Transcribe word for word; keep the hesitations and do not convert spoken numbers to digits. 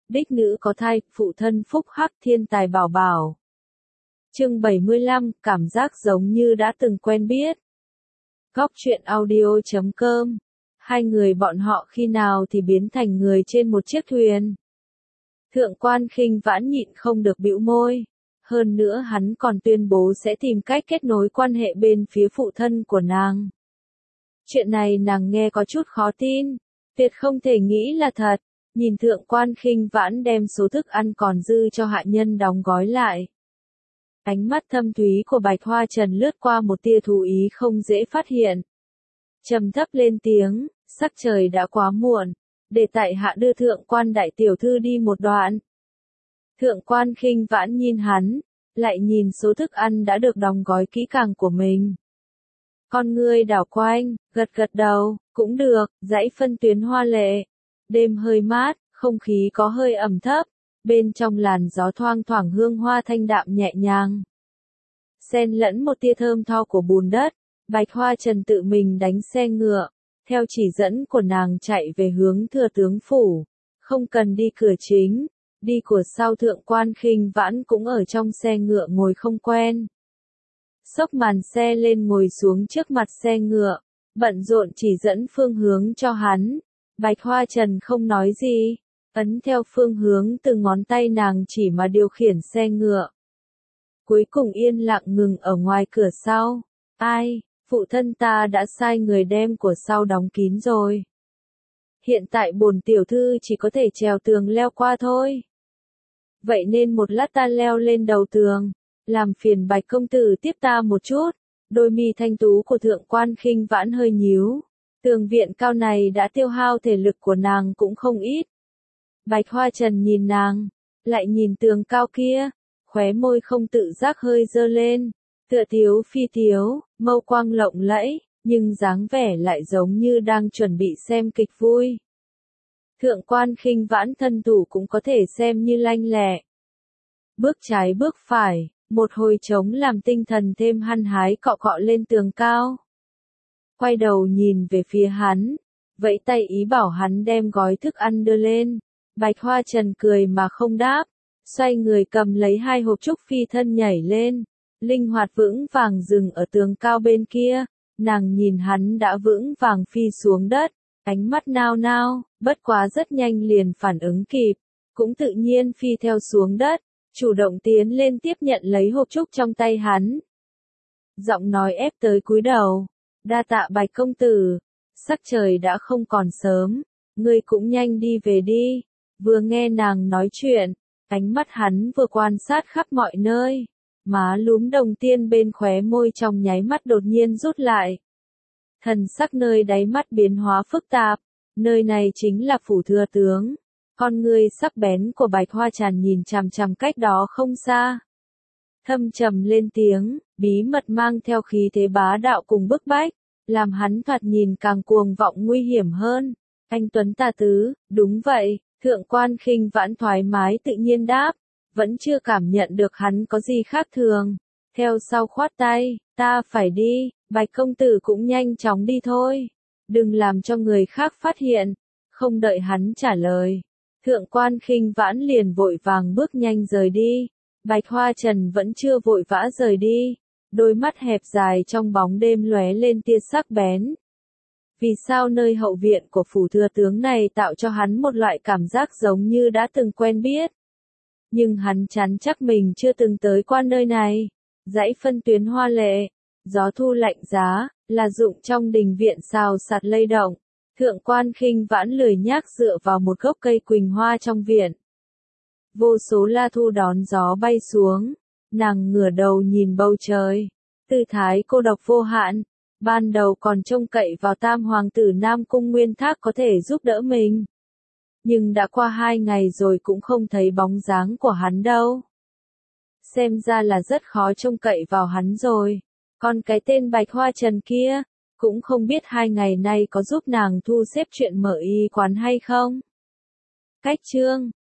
đích nữ có thai, phụ thân phúc hắc thiên tài bảo bảo. Chương bảy mươi lăm, cảm giác giống như đã từng quen biết. Góc truyện audio chấm com. Hai người bọn họ khi nào thì biến thành người trên một chiếc thuyền. Thượng quan Khinh Vãn nhịn không được bĩu môi. Hơn nữa hắn còn tuyên bố sẽ tìm cách kết nối quan hệ bên phía phụ thân của nàng. Chuyện này nàng nghe có chút khó tin, tuyệt không thể nghĩ là thật. Nhìn thượng quan Khinh Vãn đem số thức ăn còn dư cho hạ nhân đóng gói lại. Ánh mắt thâm thúy của Bạch Hoa Trần lướt qua một tia thú ý không dễ phát hiện. Trầm thấp lên tiếng, sắc trời đã quá muộn, để tại hạ đưa thượng quan đại tiểu thư đi một đoạn. Thượng quan Khinh Vãn nhìn hắn, lại nhìn số thức ăn đã được đóng gói kỹ càng của mình. Con ngươi đảo quanh, gật gật đầu, cũng được, dãy phân tuyến hoa lệ. Đêm hơi mát, không khí có hơi ẩm thấp, bên trong làn gió thoang thoảng hương hoa thanh đạm nhẹ nhàng. Xen lẫn một tia thơm tho của bùn đất, Bạch Hoa Trần tự mình đánh xe ngựa, theo chỉ dẫn của nàng chạy về hướng thừa tướng phủ, không cần đi cửa chính, đi cửa sau. Thượng quan Khinh Vãn cũng ở trong xe ngựa ngồi không quen. Xốc màn xe lên ngồi xuống trước mặt xe ngựa, bận rộn chỉ dẫn phương hướng cho hắn. Bạch Hoa Trần không nói gì, ấn theo phương hướng từ ngón tay nàng chỉ mà điều khiển xe ngựa. Cuối cùng yên lặng ngừng ở ngoài cửa sau. Ai, phụ thân ta đã sai người đem của sau đóng kín rồi. Hiện tại bổn tiểu thư chỉ có thể trèo tường leo qua thôi. Vậy nên một lát ta leo lên đầu tường, làm phiền Bạch công tử tiếp ta một chút. Đôi mi thanh tú của thượng quan Khinh Vãn hơi nhíu. Tường viện cao này đã tiêu hao thể lực của nàng cũng không ít. Bạch Hoa Trần nhìn nàng, lại nhìn tường cao kia, khóe môi không tự giác hơi dơ lên, tựa tiếu phi tiếu, mâu quang lộng lẫy, nhưng dáng vẻ lại giống như đang chuẩn bị xem kịch vui. Thượng quan Khinh Vãn thân thủ cũng có thể xem như lanh lẹ. Bước trái bước phải, một hồi trống làm tinh thần thêm hăng hái cọ cọ lên tường cao. Quay đầu nhìn về phía hắn, vẫy tay ý bảo hắn đem gói thức ăn đưa lên. Bạch Hoa Trần cười mà không đáp, xoay người cầm lấy hai hộp trúc phi thân nhảy lên, linh hoạt vững vàng dừng ở tường cao bên kia. Nàng nhìn hắn đã vững vàng phi xuống đất, ánh mắt nao nao, bất quá rất nhanh liền phản ứng kịp, cũng tự nhiên phi theo xuống đất, chủ động tiến lên tiếp nhận lấy hộp trúc trong tay hắn. Giọng nói ép tới cúi đầu. Đa tạ Bạch công tử, sắc trời đã không còn sớm, ngươi cũng nhanh đi về đi. Vừa nghe nàng nói chuyện, ánh mắt hắn vừa quan sát khắp mọi nơi, má lúm đồng tiên bên khóe môi trong nháy mắt đột nhiên rút lại. Thần sắc nơi đáy mắt biến hóa phức tạp, nơi này chính là phủ thừa tướng. Con ngươi sắc bén của Bạch Hoa Trần nhìn chằm chằm cách đó không xa. Thâm trầm lên tiếng, bí mật mang theo khí thế bá đạo cùng bức bách, làm hắn thoạt nhìn càng cuồng vọng nguy hiểm hơn. Anh Tuấn tà tứ, đúng vậy, thượng quan Khinh Vãn thoải mái tự nhiên đáp, vẫn chưa cảm nhận được hắn có gì khác thường. Theo sau khoát tay, ta phải đi, Bạch công tử cũng nhanh chóng đi thôi. Đừng làm cho người khác phát hiện. Không đợi hắn trả lời, thượng quan Khinh Vãn liền vội vàng bước nhanh rời đi. Bạch Hoa Trần vẫn chưa vội vã rời đi, đôi mắt hẹp dài trong bóng đêm lóe lên tia sắc bén. Vì sao nơi hậu viện của phủ thừa tướng này tạo cho hắn một loại cảm giác giống như đã từng quen biết? Nhưng hắn chắn chắc mình chưa từng tới qua nơi này. Dãy phân tuyến hoa lệ, gió thu lạnh giá, là dụng trong đình viện xào xạc lay động. Thượng quan Khinh Vãn lười nhác dựa vào một gốc cây quỳnh hoa trong viện. Vô số la thu đón gió bay xuống, nàng ngửa đầu nhìn bầu trời, tư thái cô độc vô hạn, ban đầu còn trông cậy vào tam hoàng tử Nam Cung Nguyên Thác có thể giúp đỡ mình. Nhưng đã qua hai ngày rồi cũng không thấy bóng dáng của hắn đâu. Xem ra là rất khó trông cậy vào hắn rồi, còn cái tên Bạch Hoa Trần kia, cũng không biết hai ngày nay có giúp nàng thu xếp chuyện mở y quán hay không. Cách chương